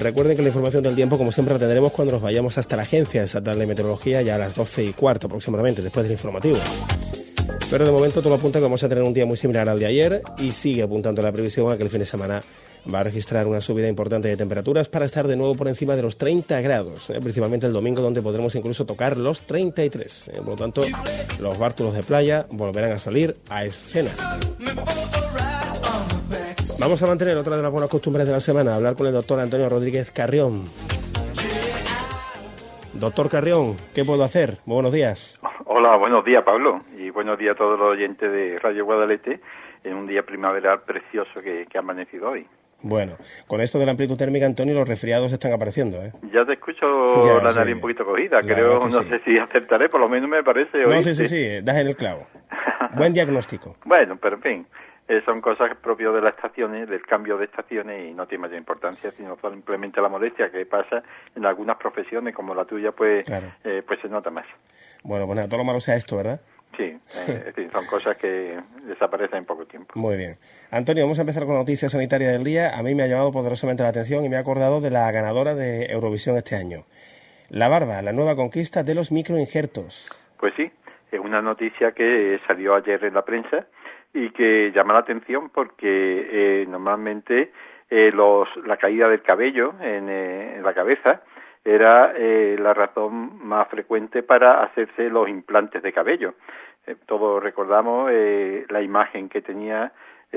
Recuerden que la información del tiempo, como siempre, la tendremos cuando nos vayamos hasta la Agencia Estatal de Meteorología, ya a las 12:15 aproximadamente, después del informativo. Pero de momento todo apunta que vamos a tener un día muy similar al de ayer y sigue apuntando la previsión a que el fin de semana va a registrar una subida importante de temperaturas para estar de nuevo por encima de los 30 grados, principalmente el domingo, donde podremos incluso tocar los 33. Por lo tanto, los bártulos de playa volverán a salir a escena. Vamos a mantener otra de las buenas costumbres de la semana, hablar con el doctor Antonio Rodríguez Carrión. Doctor Carrión, ¿qué puedo hacer? Muy buenos días. Hola, buenos días, Pablo, y buenos días a todos los oyentes de Radio Guadalete en un día primaveral precioso que ha amanecido hoy. Bueno, con esto de la amplitud térmica, Antonio, los resfriados están apareciendo, ¿eh? Ya te escucho la nariz un poquito cogida, creo, no sé si acertaré, por lo menos me parece hoy. No, sí, das en el clavo. Buen diagnóstico. Bueno, pero en fin, son cosas propias de las estaciones, del cambio de estaciones, y no tiene mayor importancia, sino simplemente la molestia que pasa en algunas profesiones, como la tuya, pues, claro. Pues se nota más. Bueno, pues nada, todo lo malo sea esto, ¿verdad? Sí, son cosas que desaparecen en poco tiempo. Muy bien. Antonio, vamos a empezar con la noticia sanitaria del día. A mí me ha llamado poderosamente la atención y me he acordado de la ganadora de Eurovisión este año. La barba, la nueva conquista de los microinjertos. Pues sí, es una noticia que salió ayer en la prensa y que llama la atención porque normalmente la caída del cabello en la cabeza era la razón más frecuente para hacerse los implantes de cabello. Todos recordamos la imagen que tenía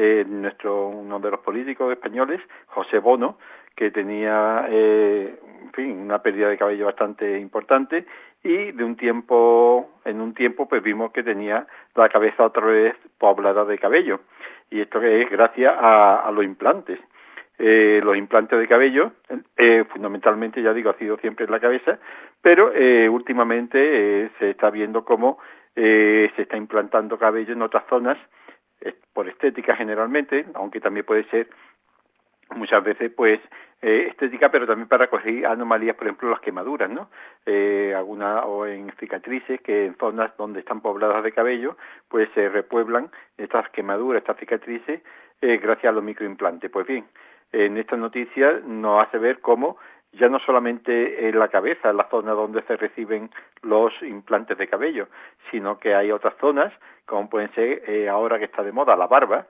uno de los políticos españoles, José Bono, que tenía en fin, una pérdida de cabello bastante importante, y en un tiempo pues vimos que tenía la cabeza otra vez poblada de cabello, y esto que es gracias a los implantes. Los implantes de cabello, fundamentalmente, ya digo, ha sido siempre en la cabeza, pero últimamente se está viendo cómo se está implantando cabello en otras zonas, por estética generalmente, aunque también puede ser muchas veces pues estética, pero también para corregir anomalías, por ejemplo las quemaduras, ¿no? O en cicatrices, que en zonas donde están pobladas de cabello pues se repueblan estas quemaduras, estas cicatrices, gracias a los microimplantes. Pues bien, en esta noticia nos hace ver cómo ya no solamente en la cabeza, en la zona donde se reciben los implantes de cabello, sino que hay otras zonas, como pueden ser, ahora que está de moda, la barba,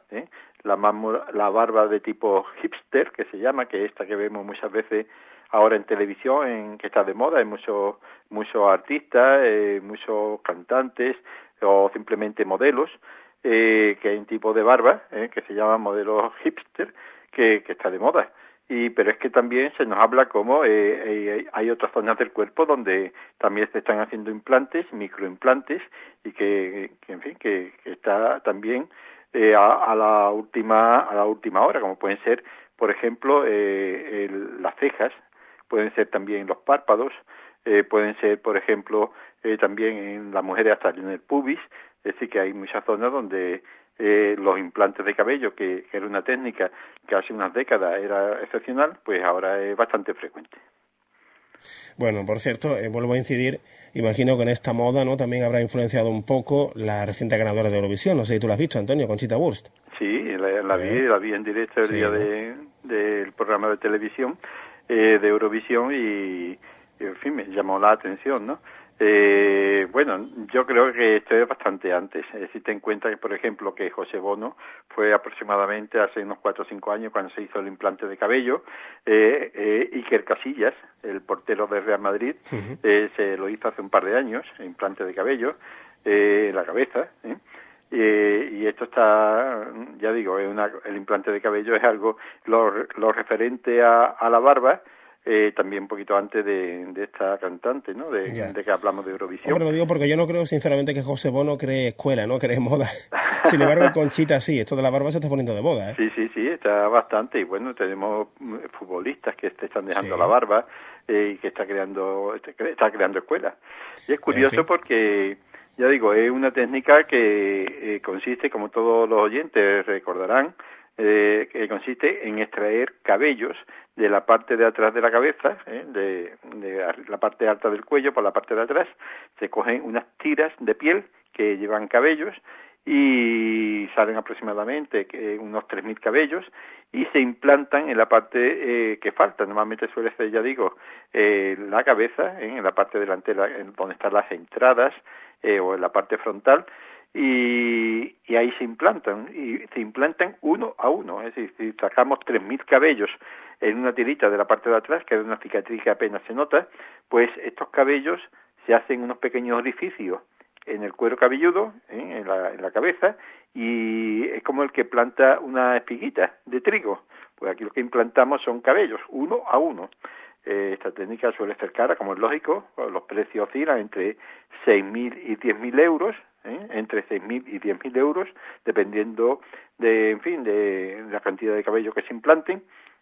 la barba de tipo hipster, que se llama, que es esta que vemos muchas veces ahora en televisión, que está de moda, hay muchos artistas, muchos cantantes o simplemente modelos, que hay un tipo de barba, que se llama modelo hipster, que está de moda. Pero es que también se nos habla como hay otras zonas del cuerpo donde también se están haciendo implantes, microimplantes, y que en fin, que está también a la última hora, como pueden ser, por ejemplo, las cejas, pueden ser también los párpados, pueden ser, por ejemplo, también en las mujeres hasta en el pubis. Es decir, que hay muchas zonas donde los implantes de cabello, que era una técnica que hace unas décadas era excepcional, pues ahora es bastante frecuente. Bueno, por cierto, vuelvo a incidir, imagino que en esta moda, ¿no?, también habrá influenciado un poco la reciente ganadora de Eurovisión. No sé si tú la has visto, Antonio, Conchita Wurst. Sí, la vi en directo el día del programa de televisión de Eurovisión y, en fin, me llamó la atención, ¿no? Bueno, yo creo que esto es bastante antes. Si te en cuenta que, por ejemplo, que José Bono fue aproximadamente hace unos 4 o 5 años cuando se hizo el implante de cabello, Iker Casillas, el portero de Real Madrid, se lo hizo hace un par de años, el implante de cabello en la cabeza, y esto está, ya digo, el implante de cabello es algo, lo referente a la barba, también un poquito antes de esta cantante, ¿no? De que hablamos de Eurovisión. Hombre, lo digo porque yo no creo, sinceramente, que José Bono cree escuela, ¿no? Cree moda. Sin embargo, Conchita sí, esto de la barba se está poniendo de moda, ¿eh? Sí, está bastante. Y bueno, tenemos futbolistas que están dejando la barba y que está creando escuelas. Y es curioso porque, ya digo, es una técnica que consiste, como todos los oyentes recordarán, que consiste en extraer cabellos de la parte de atrás de la cabeza, de la parte alta del cuello por la parte de atrás. Se cogen unas tiras de piel que llevan cabellos y salen aproximadamente unos 3.000 cabellos, y se implantan en la parte que falta. Normalmente suele ser, ya digo, la cabeza, en la parte delantera, donde están las entradas, o en la parte frontal, y ahí se implantan uno a uno. Es decir, si sacamos 3.000 cabellos en una tirita de la parte de atrás, que es una cicatriz que apenas se nota, pues estos cabellos se hacen unos pequeños orificios en el cuero cabelludo, en la cabeza, y es como el que planta una espiguita de trigo. Pues aquí lo que implantamos son cabellos, uno a uno. Esta técnica suele ser cara, como es lógico, los precios oscilan entre 6.000 y 10.000 euros, entre 6.000 y 10.000 euros, dependiendo de la cantidad de cabello que se implanten.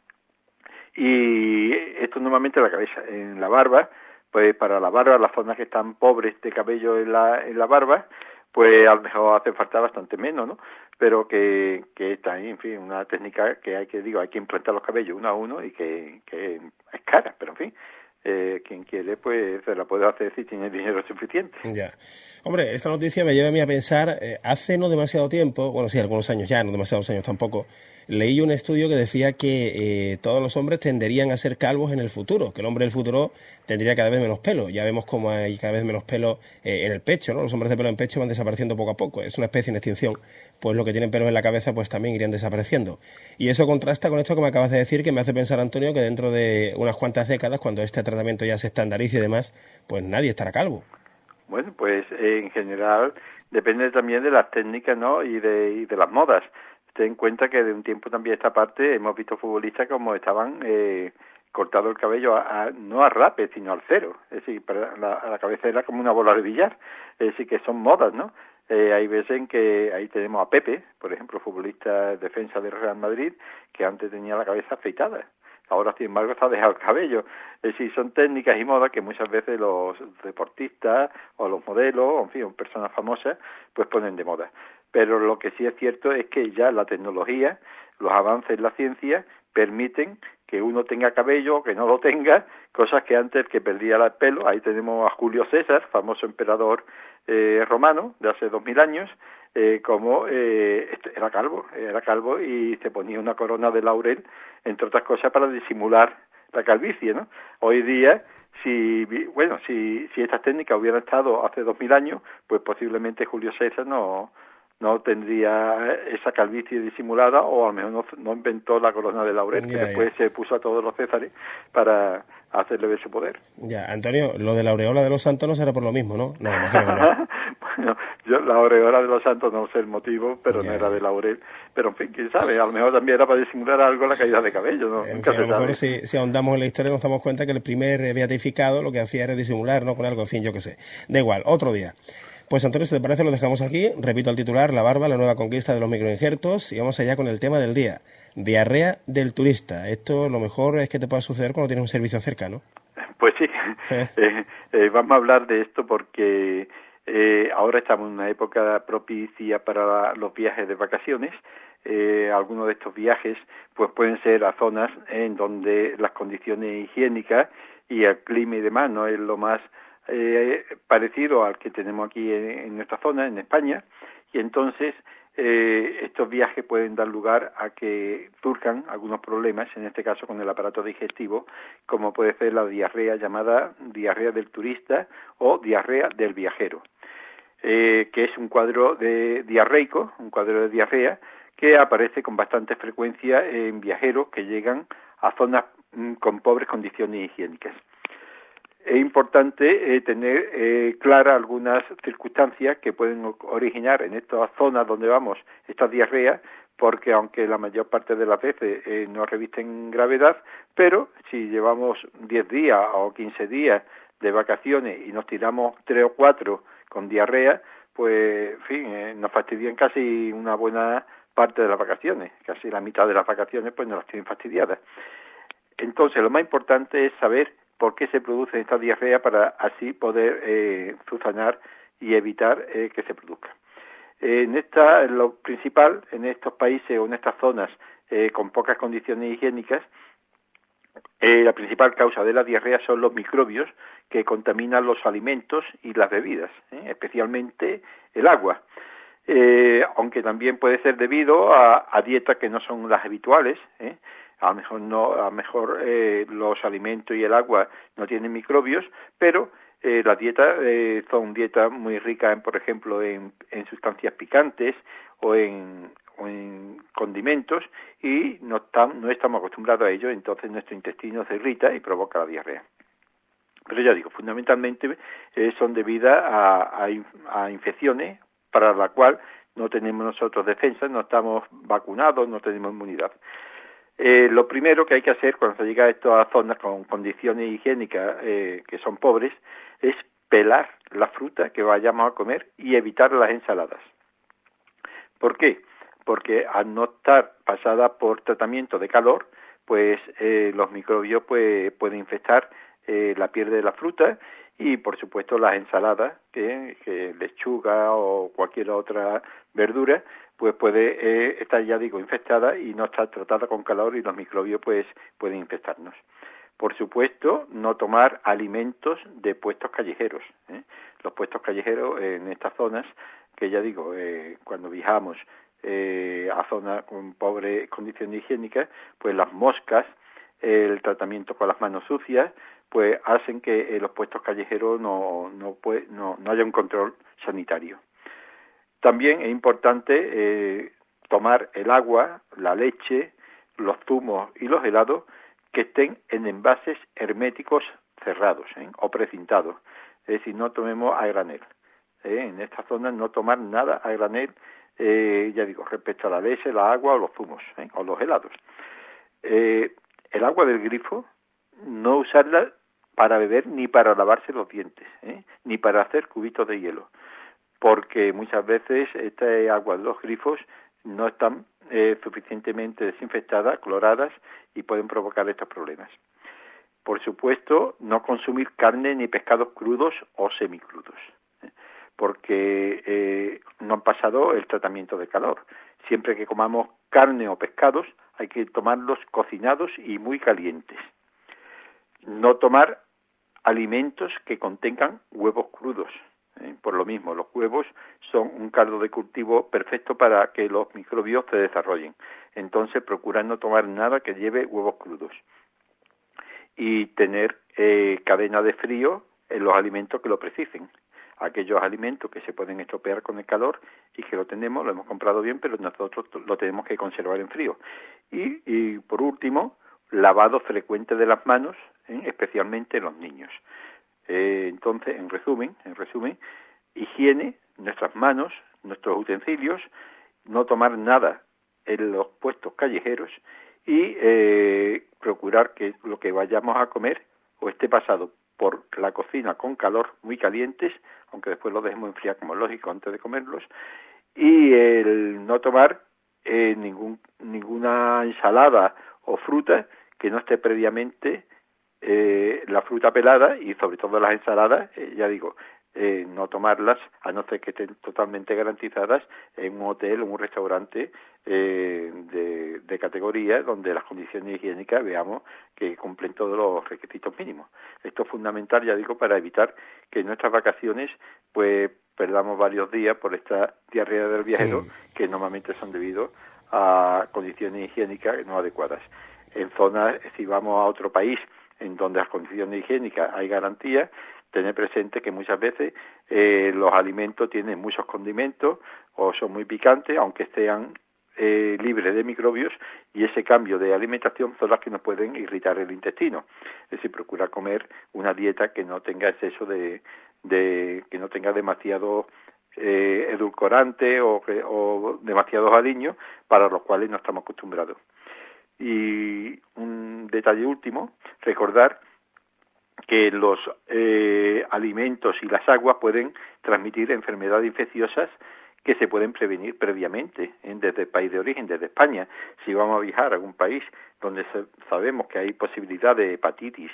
Y esto normalmente en la cabeza. En la barba, pues para la barba, las zonas que están pobres de cabello en la barba, pues a lo mejor hace falta bastante menos, ¿no? Pero que está ahí, en fin, una técnica que hay que implantar los cabellos uno a uno y que es cara, pero en fin, quien quiere pues se la puede hacer si tiene dinero suficiente. Ya. Hombre, esta noticia me lleva a mí a pensar, hace no demasiado tiempo, bueno, sí, algunos años ya, no demasiados años tampoco, leí un estudio que decía que todos los hombres tenderían a ser calvos en el futuro, que el hombre del futuro tendría cada vez menos pelo. Ya vemos como hay cada vez menos pelo en el pecho, ¿no? Los hombres de pelo en pecho van desapareciendo poco a poco, es una especie en extinción. Pues los que tienen pelos en la cabeza pues también irían desapareciendo. Y eso contrasta con esto que me acabas de decir, que me hace pensar, Antonio, que dentro de unas cuantas décadas, cuando este tratamiento ya se estandarice y demás, pues nadie estará calvo. Bueno, pues en general depende también de las técnicas, ¿no? y de las modas. Ten en cuenta que de un tiempo también esta parte hemos visto futbolistas como estaban cortado el cabello no a rape, sino al cero. Es decir, para la cabeza era como una bola de billar. Es decir, que son modas, ¿no? Hay veces en que ahí tenemos a Pepe, por ejemplo, futbolista defensa del Real Madrid, que antes tenía la cabeza afeitada. Ahora, sin embargo, se ha dejado el cabello. Es decir, son técnicas y modas que muchas veces los deportistas o los modelos, o en fin, personas famosas, pues ponen de moda. Pero lo que sí es cierto es que ya la tecnología, los avances en la ciencia, permiten que uno tenga cabello o que no lo tenga, cosas que antes que perdía el pelo. Ahí tenemos a Julio César, famoso emperador romano de hace 2000 años, como era calvo y se ponía una corona de laurel, entre otras cosas, para disimular la calvicie, ¿no? Hoy día, si estas técnicas hubieran estado hace 2000 años, pues posiblemente Julio César no tendría esa calvicie disimulada, o a lo mejor no inventó la corona de laurel, que después se puso a todos los césares para hacerle ver su poder. Ya, Antonio, lo de la aureola de los santos no será por lo mismo, ¿no? No, imagino que no. Bueno, la aureola de los santos no sé el motivo, pero no era de laurel. Pero en fin, quién sabe, a lo mejor también era para disimular algo la caída de cabello, ¿no? En fin, a lo mejor si ahondamos en la historia nos damos cuenta que el primer beatificado lo que hacía era disimular, ¿no? Con algo, en fin, yo qué sé. Da igual, otro día. Pues Antonio, si te parece, lo dejamos aquí. Repito el titular: la barba, la nueva conquista de los microinjertos. Y vamos allá con el tema del día: diarrea del turista. Esto lo mejor es que te pueda suceder cuando tienes un servicio cerca, ¿no? Pues sí. Vamos a hablar de esto porque ahora estamos en una época propicia para los viajes de vacaciones. Algunos de estos viajes pues pueden ser a zonas en donde las condiciones higiénicas y el clima y demás no es lo más parecido al que tenemos aquí en nuestra zona, en España, y entonces estos viajes pueden dar lugar a que surjan algunos problemas, en este caso con el aparato digestivo, como puede ser la diarrea llamada diarrea del turista o diarrea del viajero, que es un cuadro diarreico, un cuadro de diarrea que aparece con bastante frecuencia en viajeros que llegan a zonas con pobres condiciones higiénicas. Es importante tener claras algunas circunstancias que pueden originar en estas zonas donde vamos estas diarreas, porque aunque la mayor parte de las veces no revisten gravedad, pero si llevamos 10 días o 15 días de vacaciones y nos tiramos 3 o 4 con diarrea, pues, en fin, nos fastidian casi una buena parte de las vacaciones, casi la mitad de las vacaciones pues nos las tienen fastidiadas. Entonces, lo más importante es saber por qué se produce esta diarrea para así poder subsanar y evitar que se produzca. Lo principal, en estos países o en estas zonas con pocas condiciones higiénicas, la principal causa de la diarrea son los microbios que contaminan los alimentos y las bebidas, especialmente el agua. aunque también puede ser debido a dietas que no son las habituales, a lo mejor los alimentos y el agua no tienen microbios, pero las dietas son dietas muy ricas, por ejemplo, en sustancias picantes o en condimentos, y no estamos acostumbrados a ello, entonces nuestro intestino se irrita y provoca la diarrea. Pero ya digo, fundamentalmente son debidas a infecciones para la cual no tenemos nosotros defensas, no estamos vacunados, no tenemos inmunidad. Lo primero que hay que hacer cuando se llega a estas zonas con condiciones higiénicas que son pobres es pelar la fruta que vayamos a comer y evitar las ensaladas. ¿Por qué? Porque al no estar pasada por tratamiento de calor, pues los microbios pueden infectar la piel de la fruta, y por supuesto las ensaladas, que lechuga o cualquier otra verdura, pues puede estar, ya digo, infectada y no estar tratada con calor, y los microbios pues pueden infectarnos. Por supuesto, no tomar alimentos de puestos callejeros. Los puestos callejeros en estas zonas, que ya digo, cuando viajamos a zonas con pobres condiciones higiénicas, pues las moscas, el tratamiento con las manos sucias, pues hacen que los puestos callejeros no haya un control sanitario. También es importante tomar el agua, la leche, los zumos y los helados que estén en envases herméticos cerrados o precintados. Es decir, no tomemos a granel. En estas zonas no tomar nada a granel, ya digo, respecto a la leche, la agua o los zumos o los helados. El agua del grifo, no usarla para beber ni para lavarse los dientes, ni para hacer cubitos de hielo, porque muchas veces esta agua de los grifos no están suficientemente desinfectadas, cloradas, y pueden provocar estos problemas. Por supuesto, no consumir carne ni pescados crudos o semicrudos, porque no han pasado el tratamiento de calor. Siempre que comamos carne o pescados, hay que tomarlos cocinados y muy calientes. No tomar alimentos que contengan huevos crudos. Por lo mismo, los huevos son un caldo de cultivo perfecto para que los microbios se desarrollen. Entonces, procurar no tomar nada que lleve huevos crudos. Y tener cadena de frío en los alimentos que lo precisen. Aquellos alimentos que se pueden estropear con el calor y que lo hemos comprado bien, pero nosotros lo tenemos que conservar en frío. Y por último, lavado frecuente de las manos, especialmente en los niños. Entonces, en resumen, higiene, nuestras manos, nuestros utensilios, no tomar nada en los puestos callejeros, y procurar que lo que vayamos a comer o esté pasado por la cocina con calor muy calientes, aunque después lo dejemos enfriar como es lógico antes de comerlos, y el no tomar ninguna ensalada o fruta que no esté previamente la fruta pelada, y sobre todo las ensaladas, ya digo, no tomarlas a no ser que estén totalmente garantizadas en un hotel o un restaurante de categoría, donde las condiciones higiénicas veamos que cumplen todos los requisitos mínimos. Esto es fundamental, ya digo, para evitar que en nuestras vacaciones pues perdamos varios días por esta diarrea del viajero, que normalmente son debido a condiciones higiénicas no adecuadas. En zonas, si vamos a otro país en donde las condiciones higiénicas hay garantía, tener presente que muchas veces los alimentos tienen muchos condimentos o son muy picantes, aunque sean libres de microbios, y ese cambio de alimentación son las que nos pueden irritar el intestino. Es decir, procurar comer una dieta que no tenga exceso que no tenga demasiado edulcorante o demasiados aliños, para los cuales no estamos acostumbrados. Y un detalle último, recordar que los alimentos y las aguas pueden transmitir enfermedades infecciosas que se pueden prevenir previamente desde el país de origen, desde España. Si vamos a viajar a algún país donde sabemos que hay posibilidad de hepatitis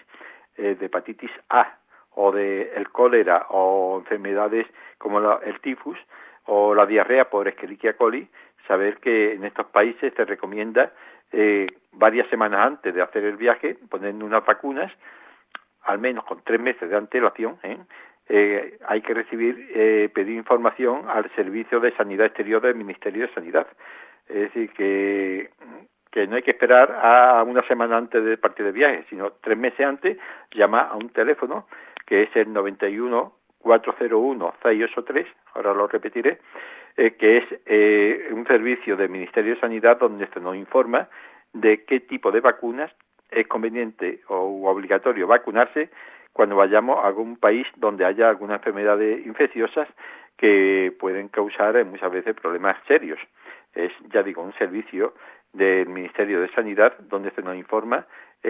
A, o de el cólera, o enfermedades como el tifus o la diarrea por Escherichia coli, saber que en estos países se recomienda varias semanas antes de hacer el viaje poner unas vacunas, al menos con 3 meses de antelación, hay que pedir información al Servicio de Sanidad Exterior del Ministerio de Sanidad. Es decir, que no hay que esperar a una semana antes de partir de viaje, sino 3 meses antes, llama a un teléfono que es el 91 401 683, ahora lo repetiré, que es un servicio del Ministerio de Sanidad donde se nos informa de qué tipo de vacunas es conveniente o obligatorio vacunarse cuando vayamos a algún país donde haya algunas enfermedades infecciosas que pueden causar muchas veces problemas serios. Es, ya digo, un servicio del Ministerio de Sanidad donde se nos informa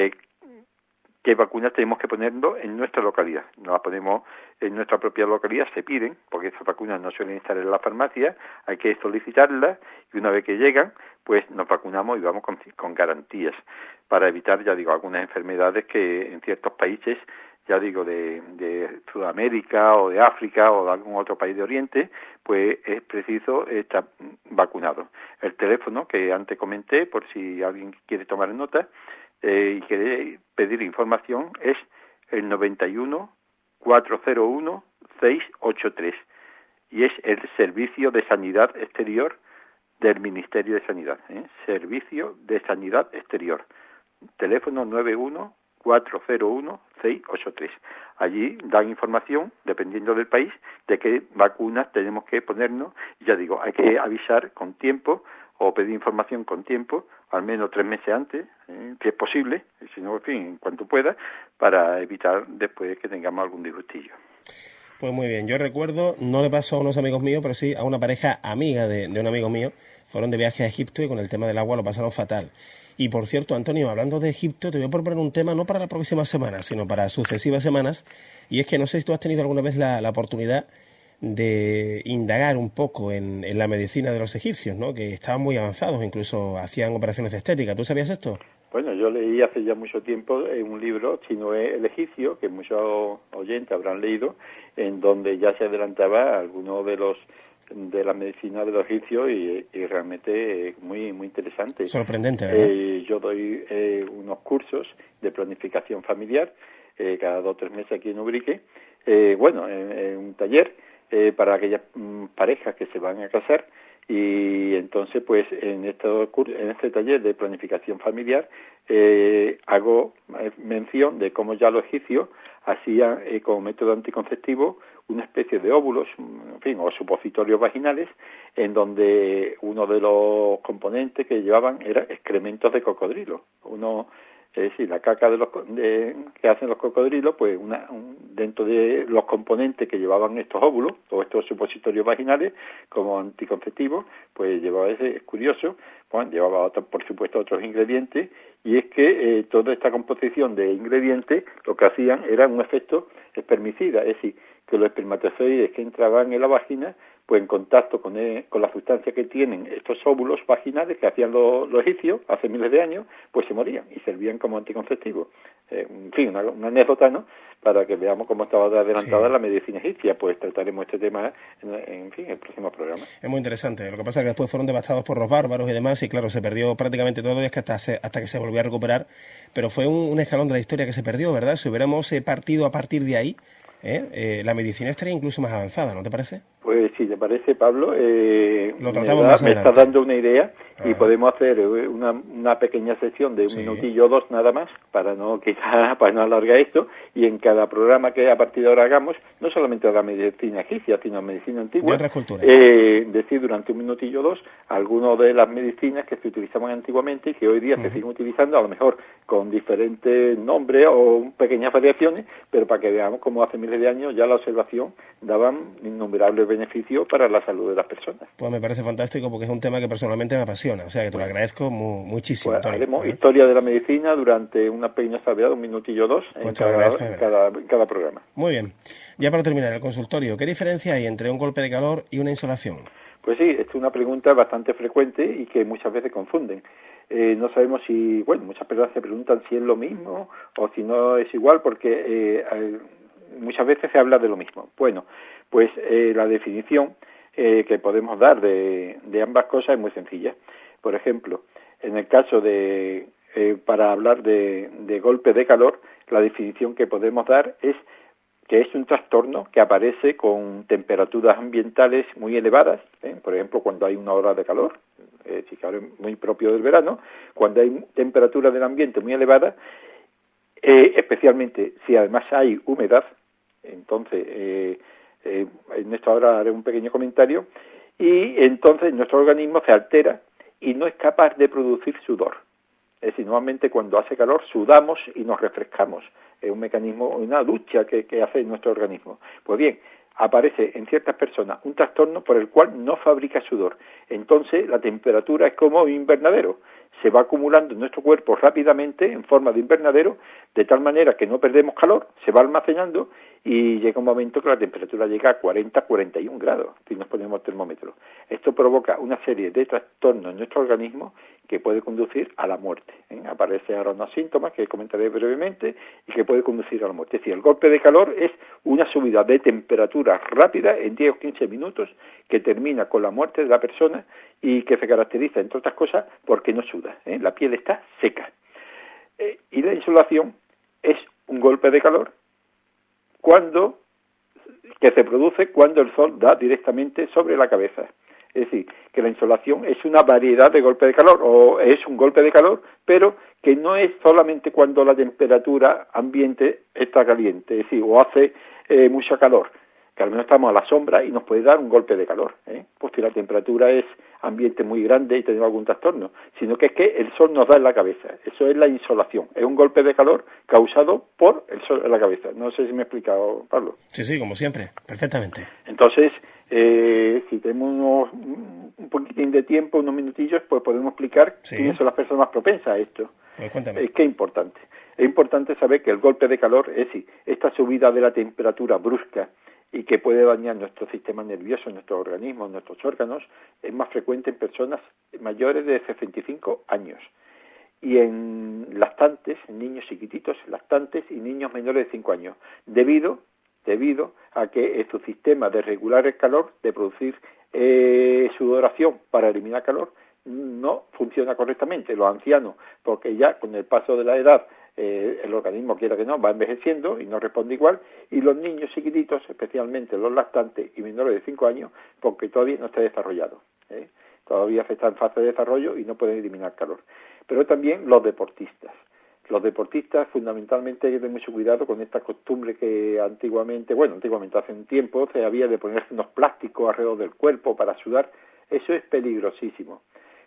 qué vacunas tenemos que ponernos en nuestra localidad. Nos las ponemos en nuestra propia localidad, se piden, porque esas vacunas no suelen estar en la farmacia, hay que solicitarlas y una vez que llegan, pues nos vacunamos y vamos con garantías para evitar, ya digo, algunas enfermedades que en ciertos países, ya digo, de Sudamérica o de África o de algún otro país de Oriente, pues es preciso estar vacunado. El teléfono que antes comenté, por si alguien quiere tomar nota, y quiere pedir información, es el 91 401 683 y es el Servicio de Sanidad Exterior del Ministerio de Sanidad, Servicio de Sanidad Exterior, teléfono 91 401 683. Allí dan información, dependiendo del país, de qué vacunas tenemos que ponernos. Ya digo, hay que avisar con tiempo o pedir información con tiempo, al menos 3 meses antes, si es posible, si no, en fin, en cuanto pueda, para evitar después que tengamos algún disgustillo. Pues muy bien, yo recuerdo, no le pasó a unos amigos míos, pero sí a una pareja amiga de un amigo mío, fueron de viaje a Egipto y con el tema del agua lo pasaron fatal. Y por cierto, Antonio, hablando de Egipto, te voy a proponer un tema no para la próxima semana, sino para sucesivas semanas, y es que no sé si tú has tenido alguna vez la oportunidad de indagar un poco en la medicina de los egipcios, ¿no? Que estaban muy avanzados, incluso hacían operaciones de estética. ¿Tú sabías esto? Bueno, yo leí hace ya mucho tiempo un libro, Chino el Egipcio, que muchos oyentes habrán leído, en donde ya se adelantaba algunos de la medicina de los egipcios y realmente muy muy interesante. Sorprendente, ¿verdad? Yo doy unos cursos de planificación familiar cada 2 o 3 meses aquí en Ubrique, en un taller para aquellas parejas que se van a casar. Y entonces, pues, en este taller de planificación familiar hago mención de cómo ya los egipcios hacían como método anticonceptivo una especie de óvulos, en fin, o supositorios vaginales, en donde uno de los componentes que llevaban era excrementos de cocodrilo. Es decir, la caca que hacen los cocodrilos, pues dentro de los componentes que llevaban estos óvulos o estos supositorios vaginales como anticonceptivos, pues llevaba es curioso, llevaba por supuesto otros ingredientes, y es que toda esta composición de ingredientes lo que hacían era un efecto espermicida, es decir, que los espermatozoides que entraban en la vagina, pues en contacto con la sustancia que tienen estos óvulos vaginales que hacían los egipcios hace miles de años, pues se morían y servían como anticonceptivos. En fin, una anécdota, ¿no?, para que veamos cómo estaba adelantada la medicina egipcia. Pues trataremos este tema en el próximo programa. Es muy interesante. Lo que pasa es que después fueron devastados por los bárbaros y demás, y claro, se perdió prácticamente todo, y es que hasta que se volvió a recuperar. Pero fue un escalón de la historia que se perdió, ¿verdad? Si hubiéramos partido a partir de ahí, la medicina estaría incluso más avanzada, ¿no te parece? Pues si te parece, Pablo, me está dando una idea y podemos hacer una pequeña sesión de un minutillo o 2 nada más para no alargar esto, y en cada programa que a partir de ahora hagamos, no solamente de la medicina egipcia, sino medicina antigua, de otras culturas, decir durante un minutillo o 2 algunas de las medicinas que se utilizaban antiguamente y que hoy día se siguen utilizando, a lo mejor con diferentes nombres o pequeñas variaciones, pero para que veamos cómo hace miles de años ya la observación daban innumerables beneficios para la salud de las personas. Pues me parece fantástico, porque es un tema que personalmente me apasiona, o sea que te lo agradezco muchísimo. Pues haremos historia de la medicina durante una pequeña salvedad, un minutillo o 2 en cada programa. Muy bien. Ya para terminar, el consultorio, ¿qué diferencia hay entre un golpe de calor y una insolación? Pues sí, es una pregunta bastante frecuente y que muchas veces confunden. No sabemos muchas personas se preguntan si es lo mismo o si no es igual, porque muchas veces se habla de lo mismo. Bueno, pues la definición que podemos dar de ambas cosas es muy sencilla. Por ejemplo, en el caso para hablar de golpe de calor, la definición que podemos dar es que es un trastorno que aparece con temperaturas ambientales muy elevadas, por ejemplo, cuando hay una ola de calor, muy propio del verano, cuando hay temperaturas del ambiente muy elevadas, especialmente si además hay humedad. Entonces, en esto ahora haré un pequeño comentario, y entonces nuestro organismo se altera y no es capaz de producir sudor. Es decir, normalmente cuando hace calor sudamos y nos refrescamos. Es un mecanismo, una lucha que hace nuestro organismo. Pues bien, aparece en ciertas personas un trastorno por el cual no fabrica sudor. Entonces la temperatura es como un invernadero. Se va acumulando en nuestro cuerpo rápidamente en forma de invernadero, de tal manera que no perdemos calor, se va almacenando y llega un momento que la temperatura llega a 40, 41 grados, si nos ponemos termómetro. Esto provoca una serie de trastornos en nuestro organismo que puede conducir a la muerte. Aparecen ahora unos síntomas que comentaré brevemente y que puede conducir a la muerte. Es decir, el golpe de calor es una subida de temperatura rápida en 10 o 15 minutos que termina con la muerte de la persona y que se caracteriza, entre otras cosas, porque no suda. La piel está seca. Y la insolación es un golpe de calor que se produce cuando el sol da directamente sobre la cabeza. Es decir, que la insolación es una variedad de golpe de calor, o es un golpe de calor, pero que no es solamente cuando la temperatura ambiente está caliente, es decir, o hace mucha calor, que al menos estamos a la sombra y nos puede dar un golpe de calor, pues si la temperatura es ambiente muy grande y tenemos algún trastorno, sino que es que el sol nos da en la cabeza. Eso es la insolación, es un golpe de calor causado por el sol en la cabeza. No sé si me he explicado, Pablo. Sí, como siempre, perfectamente. Entonces, si tenemos un poquitín de tiempo, unos minutillos, pues podemos explicar quiénes son las personas más propensas a esto. Pues cuéntame. Es que es importante. Es importante saber que el golpe de calor es decir, esta subida de la temperatura brusca y que puede dañar nuestro sistema nervioso, nuestro organismo, nuestros órganos, es más frecuente en personas mayores de 65 años. Y en lactantes, en niños chiquititos, lactantes y niños menores de 5 años, debido a que su sistema de regular el calor, de producir sudoración para eliminar calor, no funciona correctamente. Los ancianos, porque ya con el paso de la edad el organismo, quiera que no, va envejeciendo y no responde igual, y los niños chiquititos, especialmente los lactantes y menores de 5 años, porque todavía no está desarrollado, todavía está en fase de desarrollo y no pueden eliminar calor. Pero también los deportistas. Los deportistas fundamentalmente hay que tener mucho cuidado con esta costumbre que antiguamente hace un tiempo se había de ponerse unos plásticos alrededor del cuerpo para sudar. Eso es peligrosísimo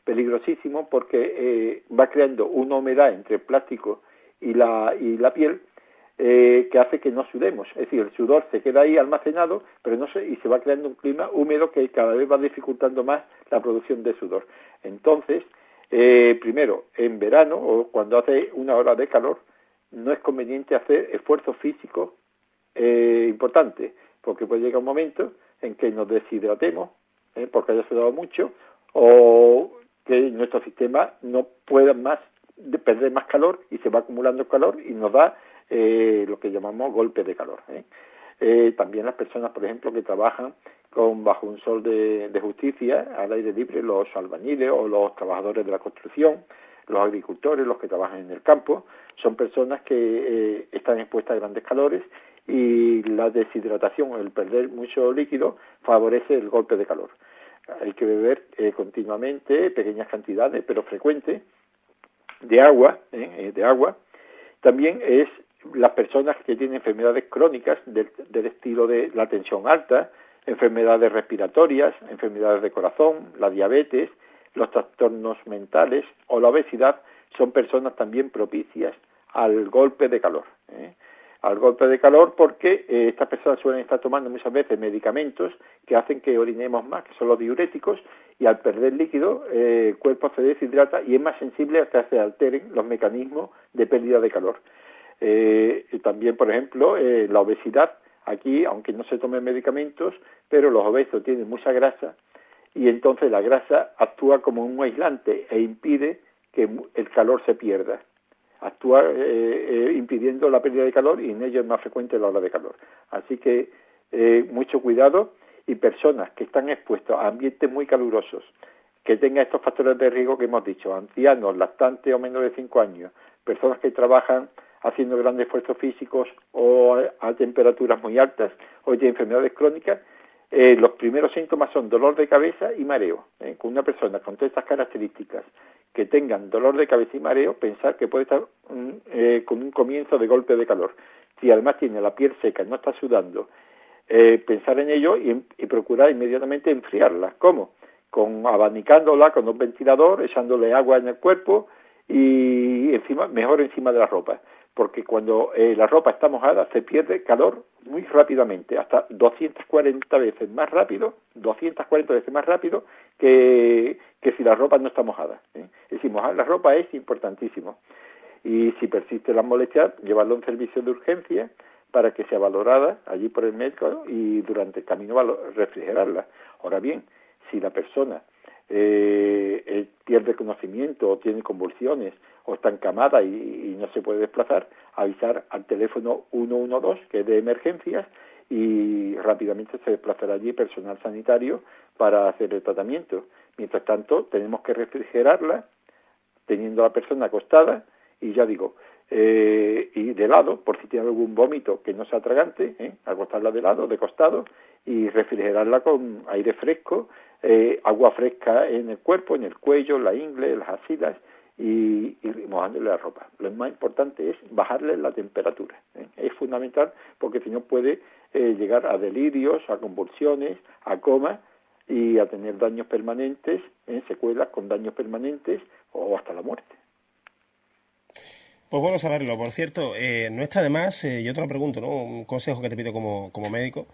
porque va creando una humedad entre el plástico y la piel que hace que no sudemos. Es decir, el sudor se queda ahí almacenado, pero y se va creando un clima húmedo que cada vez va dificultando más la producción de sudor. Entonces, primero, en verano o cuando hace una hora de calor, no es conveniente hacer esfuerzo físico importante, porque puede llegar un momento en que nos deshidratemos, porque haya sudado mucho, o que nuestro sistema no pueda más perder más calor y se va acumulando calor y nos da lo que llamamos golpe de calor. También las personas, por ejemplo, que trabajan bajo un sol de justicia, al aire libre, los albañiles o los trabajadores de la construcción, los agricultores, los que trabajan en el campo, son personas que están expuestas a grandes calores y la deshidratación, el perder mucho líquido, favorece el golpe de calor. Hay que beber continuamente, pequeñas cantidades, pero frecuentes, de agua. También es las personas que tienen enfermedades crónicas del estilo de la tensión alta, enfermedades respiratorias, enfermedades de corazón, la diabetes, los trastornos mentales o la obesidad, son personas también propicias al golpe de calor. Al golpe de calor porque estas personas suelen estar tomando muchas veces medicamentos que hacen que orinemos más, que son los diuréticos, y al perder líquido el cuerpo se deshidrata y es más sensible a que se alteren los mecanismos de pérdida de calor. También, por ejemplo, la obesidad. Aquí, aunque no se tomen medicamentos, pero los obesos tienen mucha grasa y entonces la grasa actúa como un aislante e impide que el calor se pierda. Actúa impidiendo la pérdida de calor y en ello es más frecuente la ola de calor. Así que mucho cuidado, y personas que están expuestas a ambientes muy calurosos, que tengan estos factores de riesgo que hemos dicho, ancianos, lactantes o menores de 5 años, personas que trabajan haciendo grandes esfuerzos físicos o a temperaturas muy altas o de enfermedades crónicas, los primeros síntomas son dolor de cabeza y mareo. Con una persona con todas estas características que tengan dolor de cabeza y mareo, pensar que puede estar con un comienzo de golpe de calor. Si además tiene la piel seca, no está sudando, pensar en ello y procurar inmediatamente enfriarla. ¿Cómo? Abanicándola con un ventilador, echándole agua en el cuerpo y mejor encima de la ropa, porque cuando la ropa está mojada se pierde calor muy rápidamente, hasta 240 veces más rápido que si la ropa no está mojada. Es decir, mojar la ropa es importantísimo. Y si persiste la molestia, llevarlo a un servicio de urgencia para que sea valorada allí por el médico y durante el camino refrigerarla. Ahora bien, si la persona pierde conocimiento o tiene convulsiones o está encamada y no se puede desplazar, avisar al teléfono 112, que es de emergencias, y rápidamente se desplazará allí personal sanitario para hacer el tratamiento. Mientras tanto, tenemos que refrigerarla teniendo a la persona acostada y ya digo, y de lado, por si tiene algún vómito que no sea tragante, acostarla de lado, de costado, y refrigerarla con aire fresco, agua fresca en el cuerpo, en el cuello, la ingle, las axilas, y mojándole la ropa. Lo más importante es bajarle la temperatura. Es fundamental porque si no puede llegar a delirios, a convulsiones, a coma y a tener daños permanentes, secuelas con daños permanentes o hasta la muerte. Pues bueno saberlo. Por cierto, no está de más, yo te lo pregunto, ¿no? Un consejo que te pido como médico.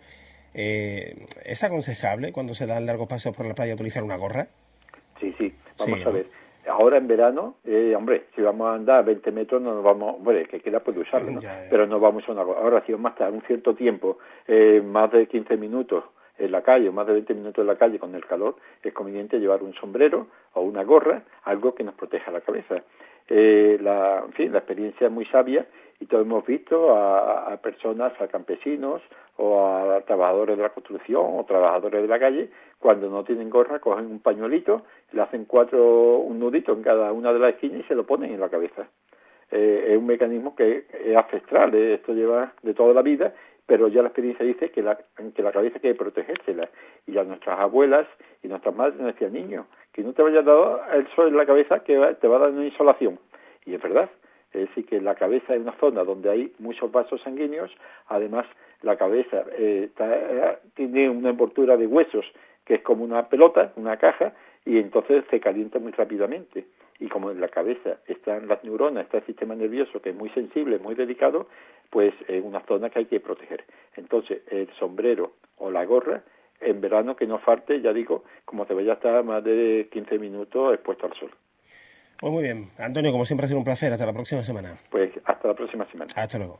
¿Es aconsejable cuando se dan largos paseos por la playa utilizar una gorra? Sí, vamos a ver. Ahora en verano, si vamos a andar 20 metros no nos vamos, que quiera puede usarlo, ¿no? Ya. Pero no vamos a una gorra. Ahora si vamos a estar un cierto tiempo, más de 15 minutos en la calle, o más de 20 minutos en la calle con el calor, es conveniente llevar un sombrero o una gorra, algo que nos proteja la cabeza. La experiencia es muy sabia y todos hemos visto a personas, a campesinos o a trabajadores de la construcción o trabajadores de la calle, cuando no tienen gorra, cogen un pañuelito, le hacen un nudito en cada una de las esquinas y se lo ponen en la cabeza. Es un mecanismo que es ancestral, esto lleva de toda la vida, pero ya la experiencia dice que la cabeza hay que protegérsela. Y ya nuestras abuelas y nuestras madres nos decían, niño, que no te vaya a dar el sol en la cabeza, que te va a dar una insolación. Y es verdad, es decir, que la cabeza es una zona donde hay muchos vasos sanguíneos, además la cabeza tiene una envoltura de huesos que es como una pelota, una caja, y entonces se calienta muy rápidamente. Y como en la cabeza están las neuronas, está el sistema nervioso que es muy sensible, muy delicado, pues es una zona que hay que proteger. Entonces el sombrero o la gorra, en verano que no falte, ya digo, como te vaya a estar más de 15 minutos expuesto al sol. Pues muy bien. Antonio, como siempre ha sido un placer. Hasta la próxima semana. Pues hasta la próxima semana. Hasta luego.